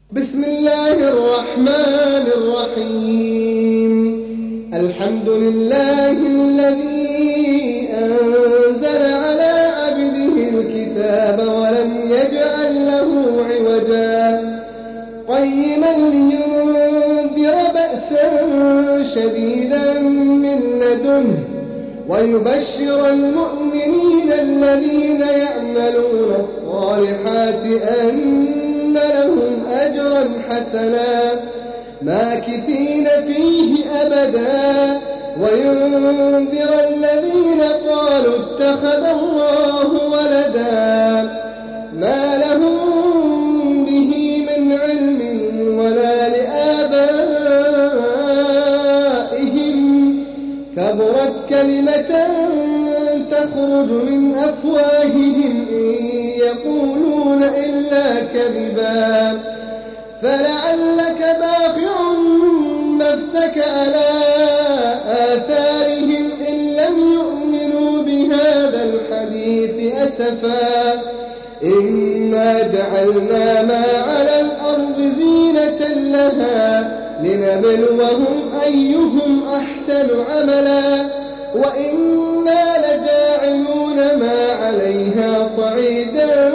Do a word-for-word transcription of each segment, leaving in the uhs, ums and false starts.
بسم الله الرحمن الرحيم. الحمد لله الذي أنزل على عبده الكتاب ولم يجعل له عوجا قيما لينذر بأسا شديدا من لدنه ويبشر المؤمنين الذين يعملون الصالحات أن لهم أجرا حسنا ماكثين فيه أبدا وينذر الذين قالوا اتخذ الله ولدا ما لهم به من علم ولا لآبائهم كبرت كلمة تخرج من أفواههم إن يقولون إلا كذبا فلعلك باخع نفسك على آثارهم إن لم يؤمنوا بهذا الحديث أسفا إنا جعلنا ما على الأرض زينة لها لنبلوهم أيهم أحسن عملا وإنا لجاعلون ما عليها صعيدا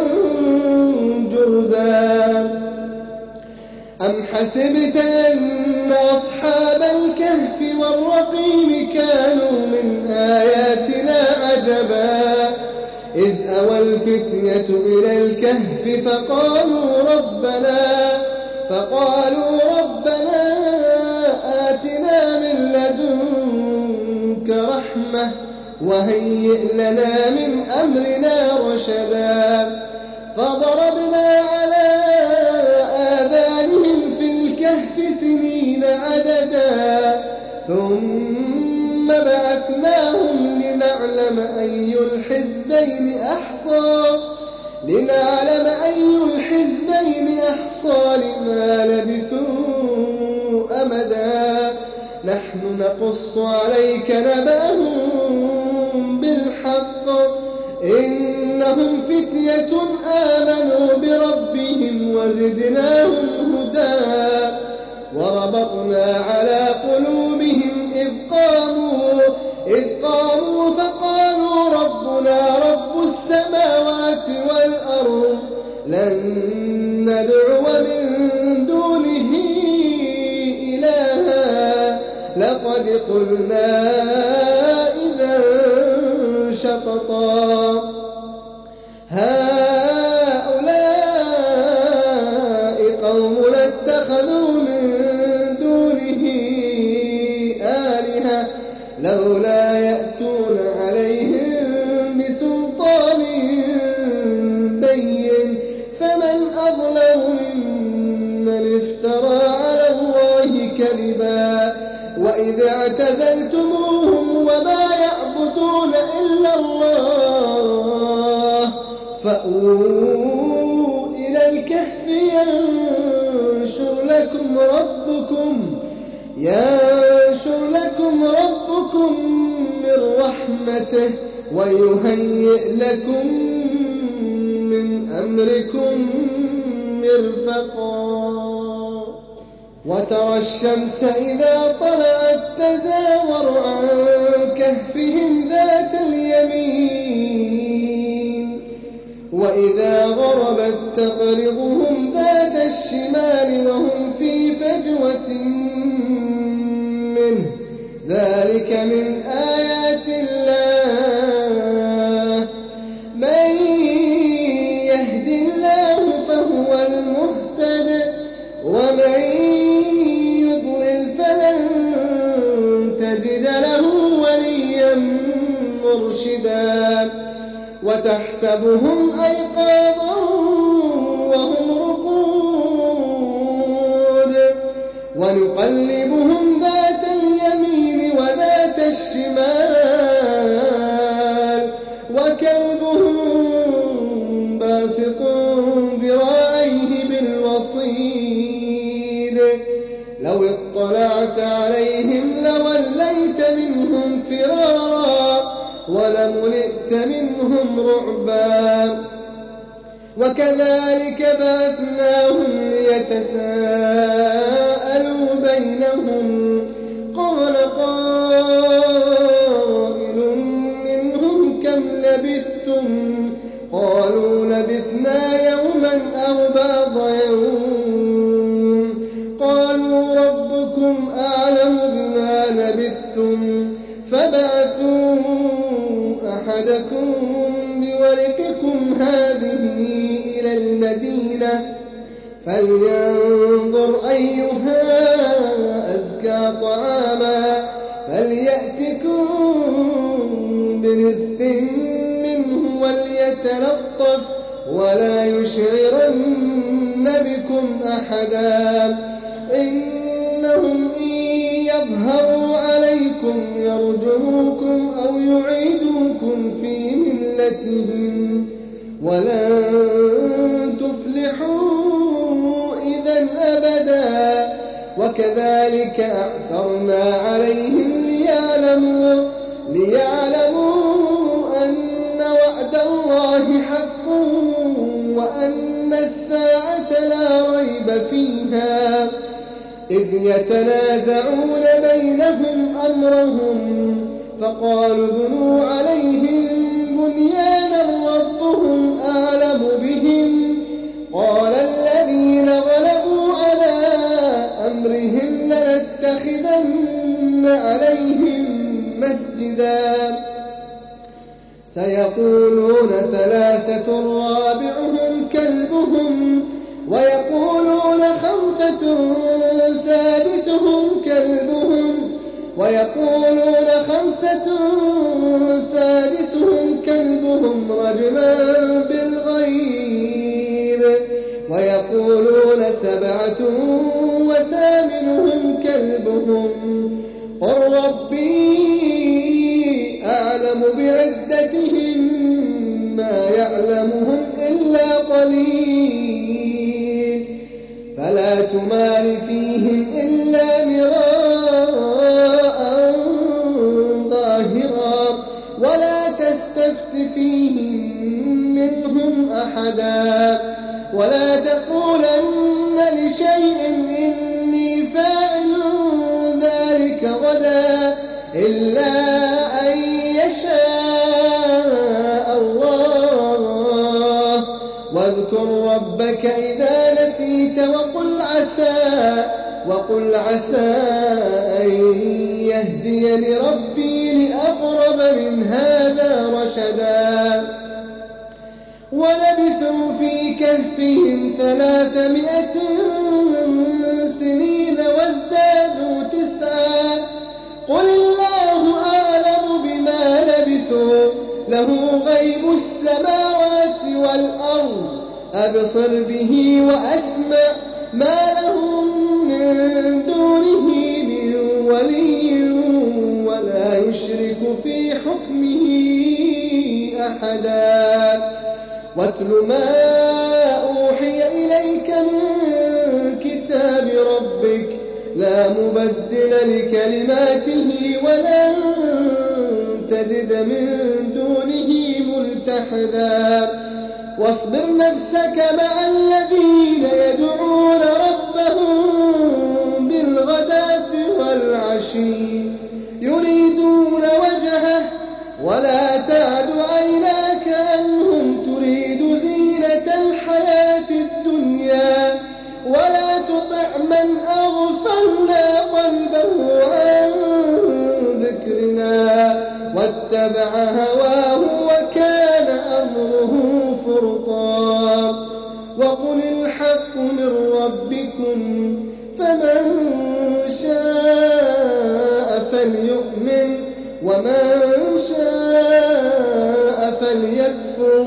جرزا. أم حسبت أن أصحاب الكهف والرقيم كانوا من آياتنا عجبا إذ أوى الفتية إلى الكهف فقالوا ربنا فقالوا ربنا آتنا من لدنك رحمة وهيئ لنا من أمرنا رشدا فضربنا على آذانهم في الكهف سنين عددا ثم بعثناهم لنعلم أي الحزبين أحصى لنعلم أي الحزبين أحصى لما لبثوا أمدا نحن نقص عليك نبأهم بالحق إنهم فتية آمنوا بربهم وزدناهم هدى وربطنا على قلوبهم إذ قاموا إذ قاموا فقالوا ربنا رب السماوات والأرض لن ندعو من دونه إلها لقد قلنا إذا شططا هؤلاء قوم اتخذوا من دونه آلهة لولا يأتون عليهم بسلطان بين فمن أظلم ممن افترى على الله كذبا وإذ اعتزلتموهم وما يعبدون إلا الله فأووا إلى الكهف ينشر لكم ربكم ينشر لكم ربكم من رحمته ويهيئ لكم من أمركم مرفقا وترى الشمس إذا طلعت تزاور عن كهفهم ذات اليمين وإذا غربت تقرضهم ذات الشمال وهم في فجوة منه ذلك من آيات الله من يهد الله فهو المهتد ومن يضلل فلن تجد له وليا مرشدا وتحسبهم أيقاظا وهم رقود ونقلبهم ذات اليمين وذات الشمال وكلبهم باسط ذراعيه بالوصيد لو اطلعت عليهم لوليت منهم فرارا ولملئت منهم رعبا وكذلك بعثناهم ليتبعوا ليتساءلوا بينهم قال قائل منهم كم لبثتم قالوا لبثنا يوما أو بعض يوم قالوا ربكم أعلم بما لبثتم فابعثوا أحدكم بورقكم هذه إلى المدينة فلينظر أيها أزكى طعاما فليأتكم برزق منه وليتلطف ولا يشعرن بكم أحدا إنهم إن يظهروا عليكم يرجموكم أو يعيدوكم في ملتهم ولن تفلحوا إذا أبدا وكذلك أعثرنا عليهم ليعلموا, ليعلموا أن وعد الله حق وأن الساعة لا ريب فيها إذ يتنازعون بينهم أمرهم فقالوا ابنوا عليهم بنيانا ربهم أعلم بهم قال الذين غلبوا على أمرهم لنتخذن عليهم مسجدا سيقولون ثلاثة رابعهم كلبهم ويقولون خمسة سادسهم كلبهم ويقولون خمسة سادسهم كلبهم رجما بالغيب ويقولون سبعة وثامنهم كلبهم قل ربي أعلم بعدتهم ما يعلمهم إلا قليل فلا تمار فيهم إلا مراء ظاهرا ولا تستفت فيهم منهم أحدا ولا تقولن لشيء إني فاعل ذلك غدا إلا أن يشاء الله واذكر ربك إذا نسيت وقل عسى وقل عسى أن يهديني ربي لأقرب من هذا رشدا ولبثوا في كهفهم ثلاثمائة سنين وازدادوا تسعا قل الله أعلم بما لبثوا له غيب السماوات والأرض أبصر به وأسمع ما لهم من دونه من ولي ولا يشرك في حكمه أحدا واتل ما أوحي إليك من كتاب ربك لا مبدل لكلماته ولن تجد من دونه ملتحدا واصبر نفسك مع الذين يدعون ربهم بالغداة والعشي يريدون وجهه ولا تعد عيناك عنهم تريد زينة الحياة الدنيا ولا تطع من أغفلنا قلبه عن ذكرنا واتبع هواه وكان أمره فرطا وقل الحق من ربكم فمن شاء فليؤمن ومن شاء فليكفر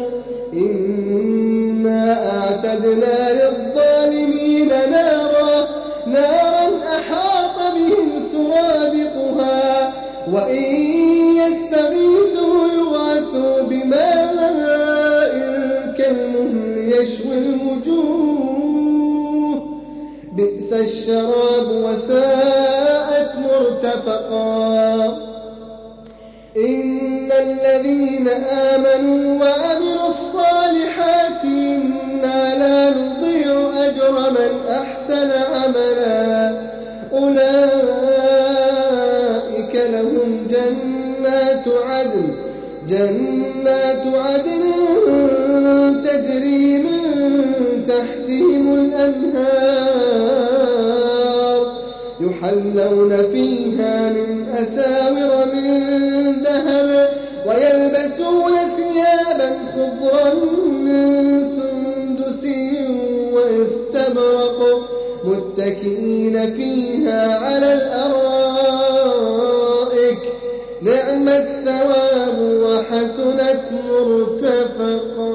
إنا أعتدنا للظالمين نارا نارا أحاط بهم سرادقها وإن يستغيثوا يغاثوا بماء كالمهل يشوي الوجوه بئس الشراب وساءت مرتفقا إن الذين آمنوا وعملوا الصالحات إنا لا نضيع أجر من أحسن وأحسن عملا أولئك لهم جنات عدن جنات عدن تجري من تحتهم الأنهار يحلون فيها من أساور من ذهب ويلبسون ثيابا خضرا من سندس واستبرق متكئين فيها على الأرائك نعم الثواب وحسنت مرتفقا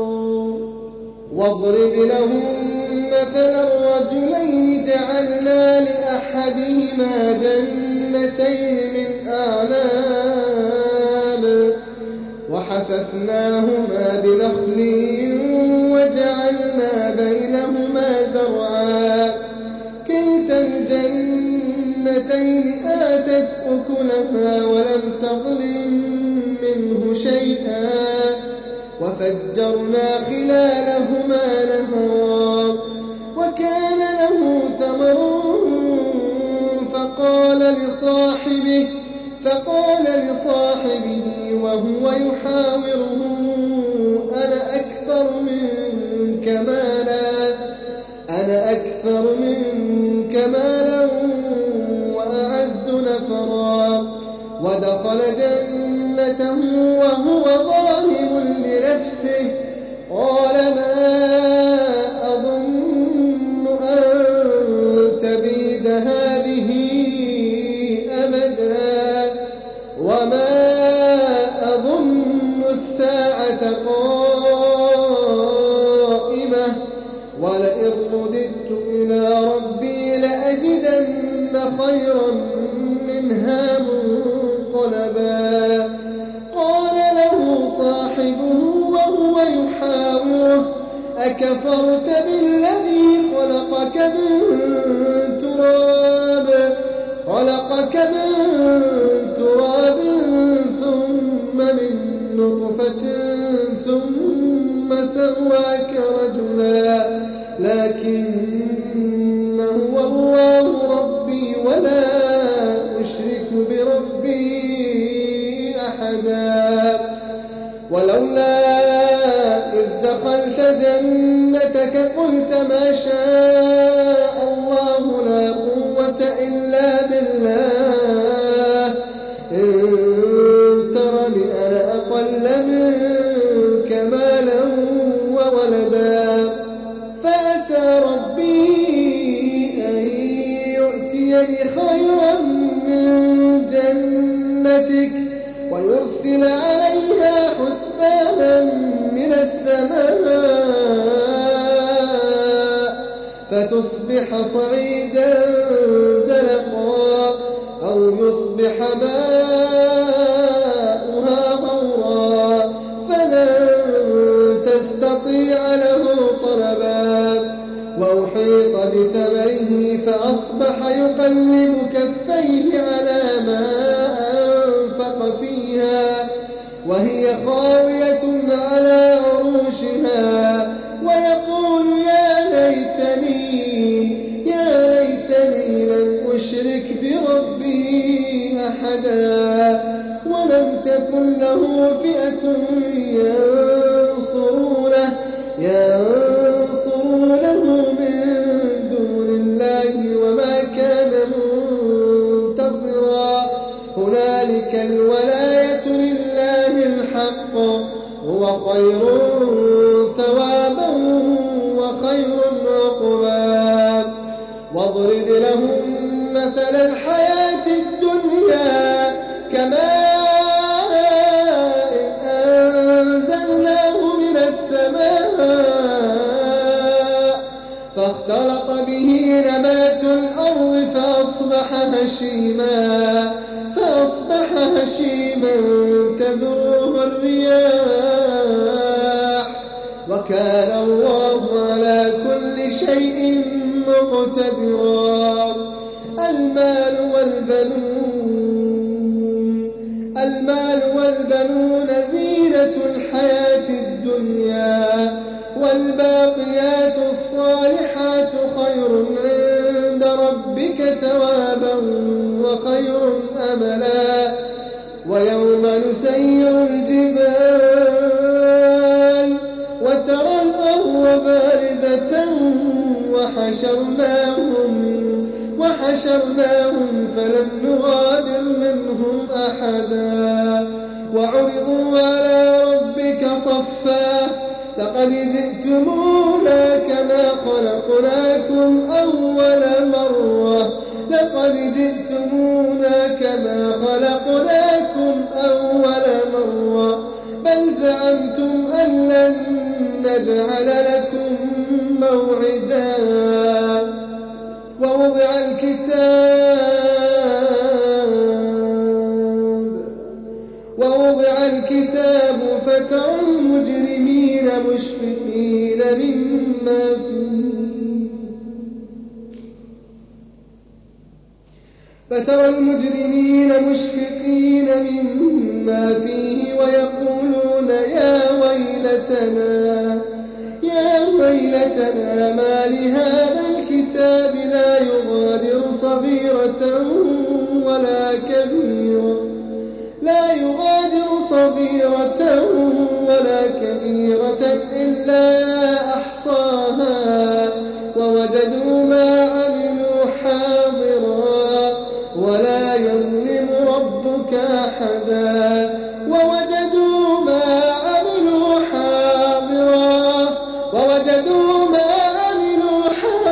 واضرب لهم مثلا الرجلين جعلنا لأحدهما جنتين من أعناب وحففناهما بنخل وجعلنا بينهما زرعا كلتا الجنتين آتت أكلها ولم تظلم منه شيئا وفجرنا خلالهما نهرا وكان له ثمر فقال لصاحبه فقال لصاحبه وهو يحاوره أنا أكثر منك مالا أنا أكثر منك مالا وأعز نفرا ودخل جنته وهو ظالم لنفسه قال ما أظن أن تبيد هذه أبدا وما أظن الساعة قائمة ولئن رددت إلى ربي لأجدن خيرا منها منقلبا قال له صاحبه وهو يحاوره أكفرت بالذي خلقك من تراب خلقك من تراب ثم من نطفة ثم سواك رجلا لكن هو الله ربي ولا أشرك بربي أحدا ولولا إذ دخلت جنتك قلت ما شاء الله لا قوة إلا بالله إن ترني أنا أقل منك مالا وولدا فعسى ربي أن يؤتيني خيرا من جنتك ويرسل عليها حسبانا من السماء فتصبح صعيدا زلقا أو يصبح ماؤها غورا فلن تستطيع له طلبا وأحيط بثمره فأصبح يقلب كفيه على ما أنفق فيها وهي خاوية على عروشها ويقول يا ليتني يا ليتني لم أشرك بربي أحدا ولم تكن له فئة ينصرونه ينصرونه من دون الله وما كان منتصرا هنالك الولاية لله الحق هو خير ثوابا وخير عقبا واضرب لهم مثل الحياة الدنيا كماء أنزلناه من السماء فاختلط به نبات الأرض فأصبح هشيما فأصبح هشيما تذروه الرياح وكان الله على كل شيء مقتدرا المال والبنون المال والبنون زينة الحياة الدنيا والباقيات الصالحات خير عند ربك ثوابا وخير أملا ويوم نسير الجبال وترى الأرض بارزة وحشرناهم وحشرناهم فلم نغادر منهم أحدا وعرضوا على ربك صفا لقد جئتمونا كما خلقناكم أول مرة لقد جئتمونا كما خلقناكم أول مرة بل زعمتم أن لن نجعل لكم موعدا ووضع الكتاب ووضع الكتاب فترى المجرمين مشفقين مما فيه فترى المجرمين مشفقين مما فيه ويقولون يا ويلتنا يا ويلتنا ما لهذا الكتاب لا يغادر صغيرة ولا كبيرة لا يغادر صغيرة ولا كبيرة إلا أحصاها ووجدوا ما عملوا حاضرا ولا يظلم ربك أحدا ووجدوا ما عملوا حاضرا ووجدوا ما عملوا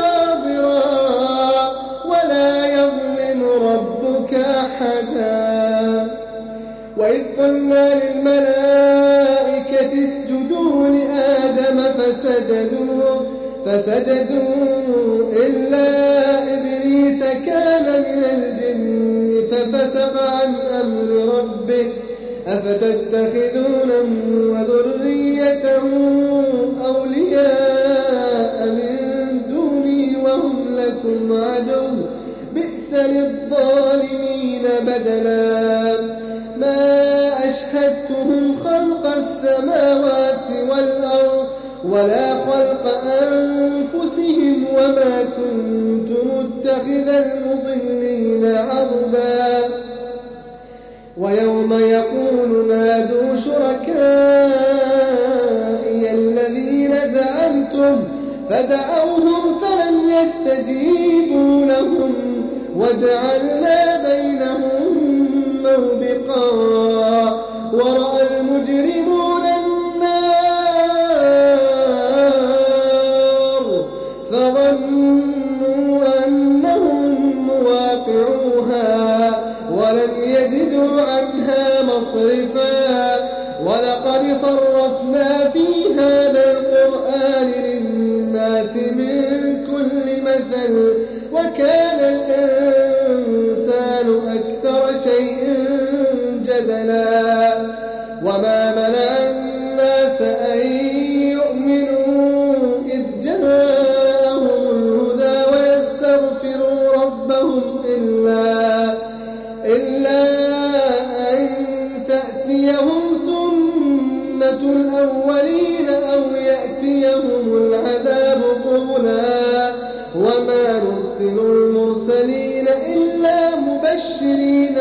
حاضرا ولا يظلم ربك أحدا وإذ قلنا للملائكة اسجدوا لآدم فسجدوا فسجدوا إلا إبليس كان من الجن ففسق عن أمر ربه أفتتخذونه وذريته أولياء من دوني وهم لكم عدو بئس للظالمين بدلا ما أشهدتهم خلق السماوات والأرض ولا خلق أنفسهم وما كنت متخذ المضلين عضدا ويوم يقول نادوا شركائي الذين زعمتم فدعوهم فلم يستجيبوا لهم وجعلنا بينهم موبقا ورأى المجرمون النار فظنوا أنهم مواقعوها ولم يجدوا عنها مصرفا ولقد صرفنا في هذا القرآن للناس من كل مثل وكان الإنسان أكثر شيء جدلا وما منع الناس أن يؤمنوا إذ جاءهم الهدى ويستغفروا ربهم إلا إلا أن تأتيهم سنة الأولين أو يأتيهم العذاب قبلا وما نرسل المرسلين إلا مبشرين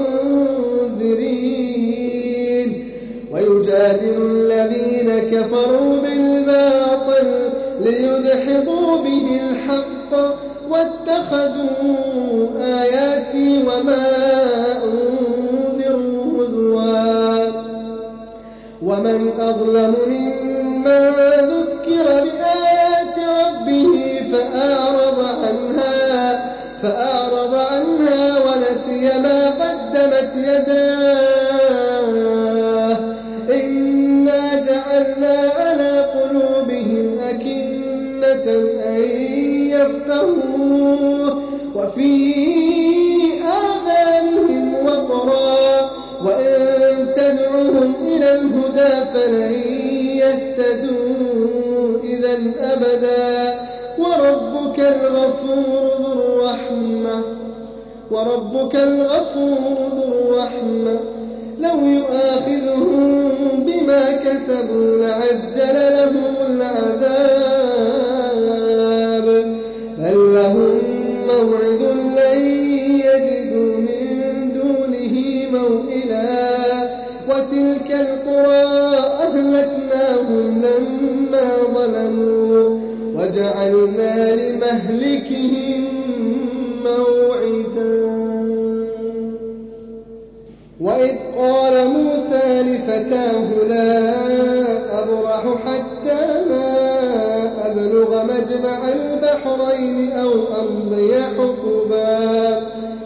ومنذرين ويجادل الذين كفروا بالباطل ليدحضوا به الحق واتخذوا آياتي وما أنذروا هزوا ومن أظلم ممن ذكر بآيات ربه فأعرض عنها فأعرض عنها ونسي ما قدمت يداه إنا جعلنا على قلوبهم أكنة أن يفقهوه وفي آذانهم وقرا وإن تدعوهم إلى الهدى فلن يهتدوا إذا أبدا وربك الغفور ذو الرحمة وربك الغفور ذو الرحمة لو يؤاخذهم بما كسبوا لعجل لهم العذاب بل لهم موعد لن يجدوا من دونه موئلا وتلك القرى أهلكناهم لما ظلموا وجعلنا لمهلكهم موعدا وإذ قال موسى لفتاه لا أبرح حتى أبلغ مجمع البحرين أو أمضي حقبا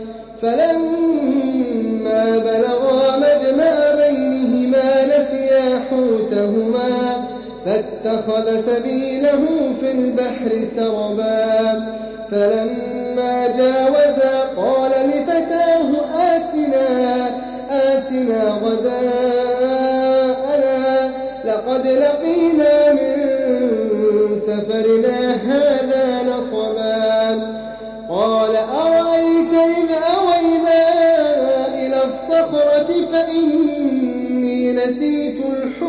فلما بلغا مجمع بينهما نسيا حوتهما فاتخذ سبيله في البحر سربا فلما جاوزا قال لفتاه آتنا آتنا غداءنا لقد لقينا من سفرنا هذا نصبا قال أرأيت إذ أوينا إلى الصخرة فإني نسيت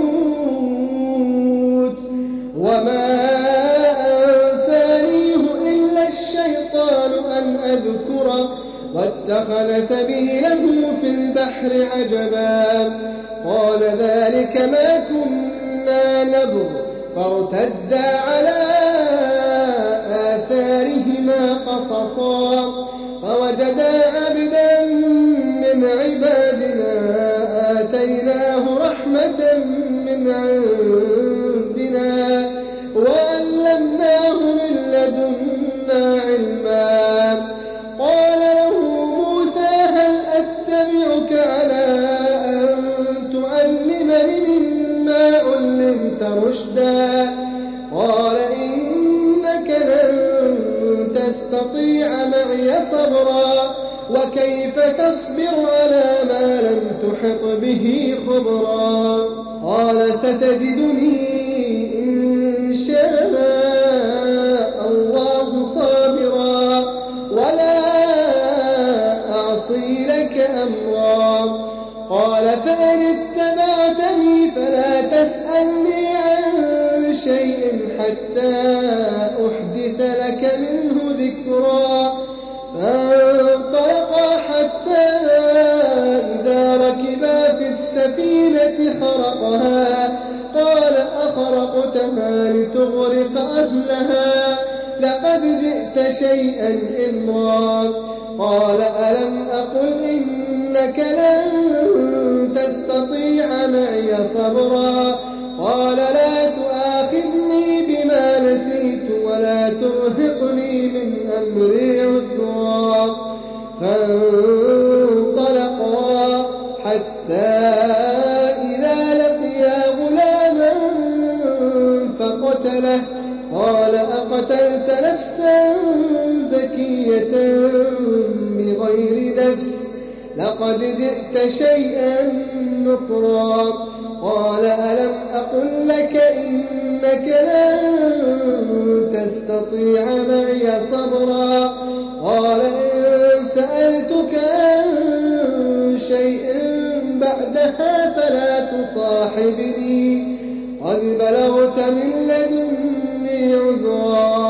الحوت وما أنسانيه إلا الشيطان أن أذكره واتخذ سبيله في البحر عجبا قال ذلك ما كنا نبغ فارتدا على آثارهما قصصا فوجدا عبدا من عبادنا آتيناه رحمة من عندنا وعلمناه من لدنا علما قال له موسى هل أتبعك على أن تعلمني مما علمت رشدا قال إنك لن تستطيع معي صبرا وكيف تصبر على ما لم تحط به خبرا قال ستجدني إن شاء الله صابرا ولا أعصي لك أمرا قال فإن اتبعتني فلا تسألني عن شيء حتى أحدث لك منه ذكرا فانطلقا حتى إذا ركبا في السفينة خرقها قال أخرقتها لتغرق أهلها لقد جئت شيئا إمرا قال ألم أقل إنك لن تستطيع معي صبرا قال لا تؤاخذني بما نسيت ولا ترهقني من أمري عسرا فانطلقا حتى إذا لقيا غلاما فقتله قال أقتلت نفسا زكية بغير نفس لقد جئت شيئا نكرا قال ألم أقل لك إنك لن تستطيع معي صبرا قال إن سألتك عن شيء بعدها فلا تصاحبني قد بلغت من لدني عذرا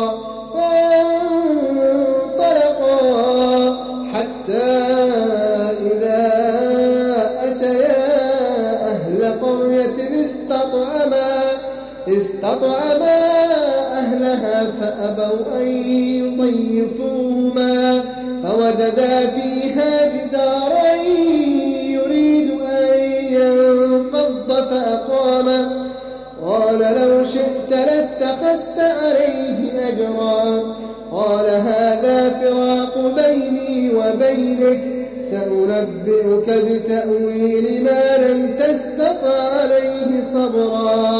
فانطلقا حتى إذا أتيا أهل قرية استطعما استطعما أهلها فأبوا أن يضيفوهما فوجدا فيها جدارا يريد أن ينقض فأقامه قال لو شئت لاتخذت عليه أجرا قال هذا فراق بيني وبينك سأنبئك بتأويل ما لم تستطع عليه صبرا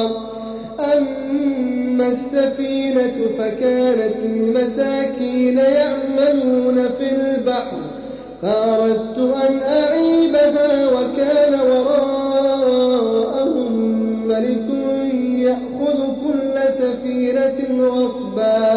أما السفينة فكانت لمساكين يعملون في البحر فأردت أن أعيبها وكان وراءهم ملك يأخذ كل سفينة غصبا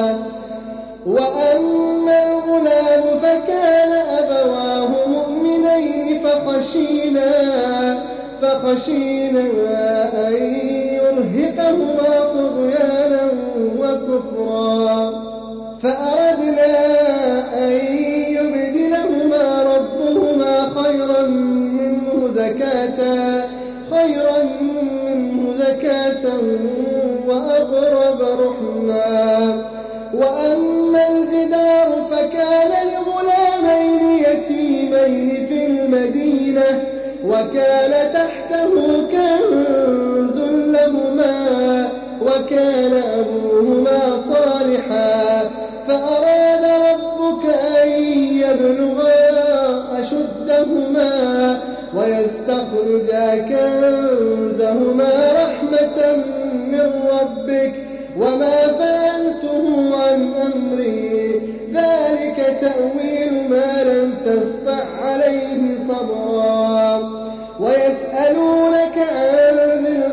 وأما الغلام فكان أبواه مؤمنين فخشينا خشينا أن يرهقهما طغيانا وكفرا فأردنا أن يبدلهما ربهما خيرا منه زكاة خيرا منه زكاة وأقرب رحما وأما الجدار فكان لغلامين يتيمين في المدينة وكان تحته كنز لهما وكان أبوهما صالحا فأراد ربك أن يبلغا أشدهما ويستخرجا كنزهما رحمة من ربك وما فعلته عن أمري ذلك تأويل ما لم تسطع عليه صبرا ويسألونك عن ذي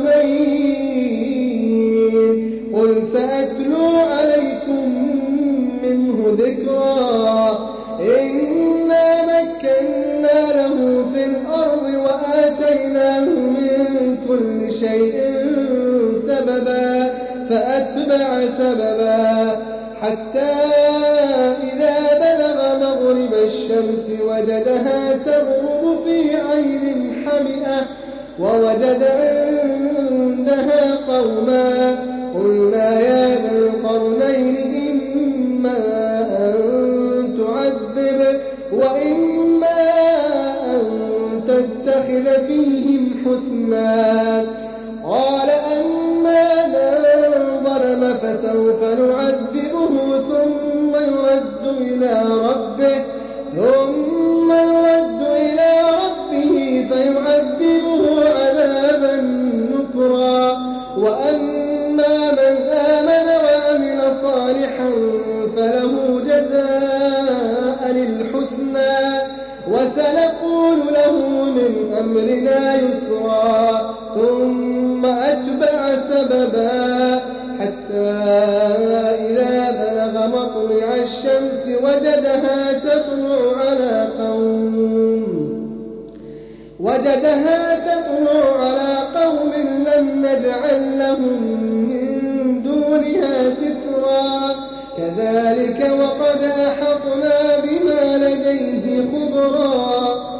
القرنين قل سأتلو عليكم منه ذكرا إنا مكنا له في الأرض وآتيناه من كل شيء سببا فأتبع سببا حتى إذا بلغ مغرب الشمس وجدها تغرب في عين حمئة ووجد عندها قوما قلنا يا ذا القرنين إما أن تعذب وإما أن تتخذ فيهم حسنا قال أما من ظلم فسوف نعذبه ثم يرد إلى ربه ثم يرد إلى ربه فيعذبه عذابا نكرا وأما من آمن وعمل صالحا فله جزاء الحسنى وسنقول له من أمرنا يسرا ثم أتبع سببا حتى إذا بلغ مطلع الشمس وجدها تطلع على قوم وجدها تطلع على قوم لم نجعل لهم من دونها سترا كذلك وقد أحطنا بما لديه خبرا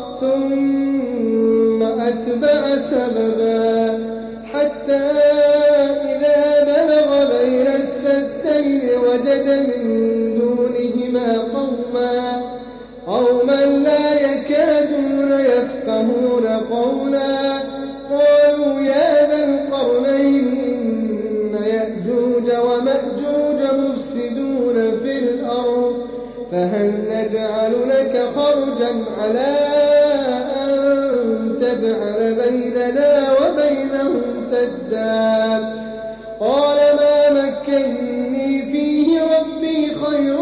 ثم أتبع سببا حتى إذا بلغ بين السدين وجد من دونهما قوما قوما لا يكادون يفقهون قولا قالوا يا ذا القرنين إن يأجوج ومأجوج مفسدون في الأرض فهل نجعل لك خرجا على أن تجعل بيننا وبينهم سدا قال ما مكني فيه ربي خير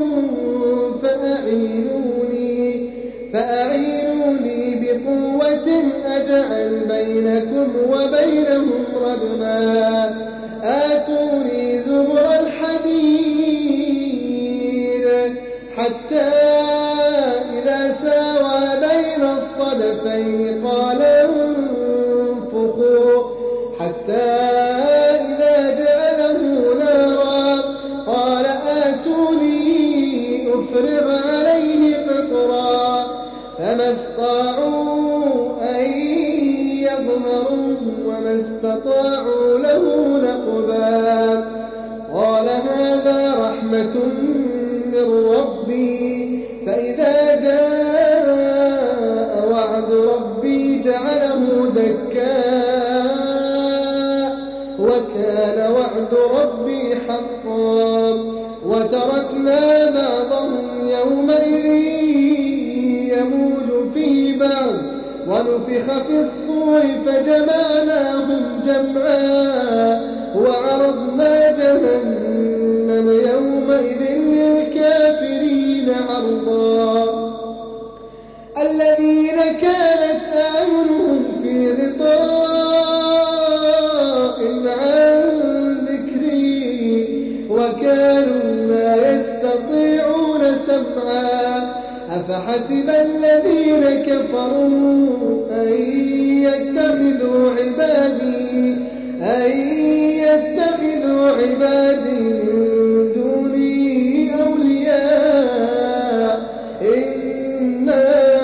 فأعينوني فأعينوني بقوة أجعل بينكم وبينهم ردما آتوني زبر الحديد حتى إذا ساوى بين الصدفين قال انفخوا حتى إذا جعله نارا قال آتوني أفرغ عليه قطرا فما استطاعوا أن يظهروه وما استطاعوا له نقبا قال هذا رحمة من ربي فإذا جاء وعد ربي جعله دكاء وكان وعد ربي حقا وتركنا بعضهم يومئذ يموج في بعض ونفخ في الصور فجمعناهم جمعا وعرضنا جهنم يومئذ للكافرين عرضا الذين كانت أعينهم في غطاء عن ذكري وكانوا لا يستطيعون سمعا أفحسب الذين كفروا أن يتخذوا عبادي أن يتخذوا عبادي من دوني أولياء إنا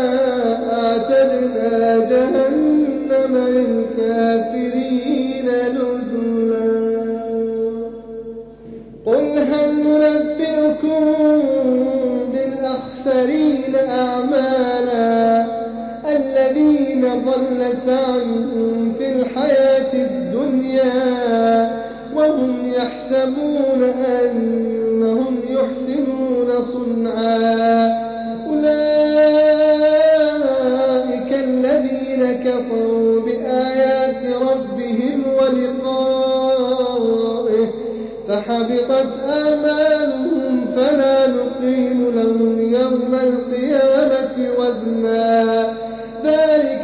أعتدنا جهنم للكافرين نزلا قل هل ننبئكم بالأخسرين أعمالا الذين ضل سعيهم في الحياة الدنيا وهم يحسبون أنهم يحسنون صنعا أولئك الذين كفروا بآيات ربهم ولقائه فحبطت آمالهم فلا نقيم لهم يوم القيامة وزنا ذلك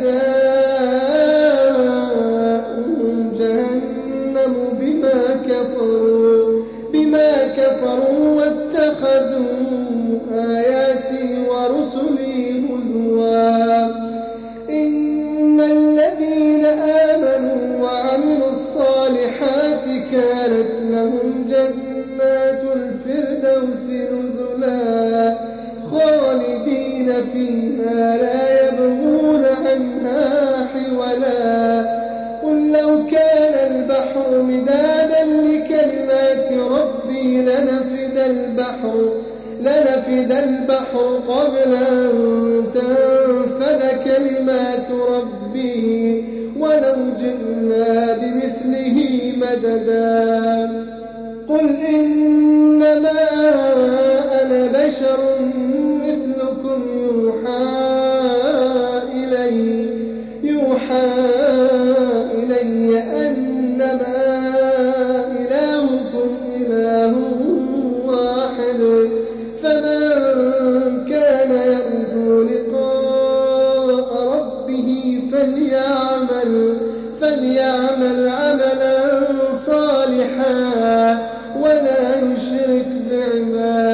جزاؤهم جهنم بما كفروا بما كفروا واتخذوا آياتي ورسلي هزوا إن الذين آمنوا وعملوا الصالحات كانت لهم جنات الفردوس نزلا خالدين فيها لا يبغون عنها حولا قل لو كان البحر مدادا لكلمات ربي لنفد البحر لنفد البحر قبل أن تنفد كلمات ربي ولو جئنا بمثله مددا قل إنما أنا بشر مثلكم يوحى إلي يوحى إلي أنما إلهكم إله واحد فمن كان يرجو لقاء ربه فليعمل فليعمل عملا صالحا ولا يشرك بعبادة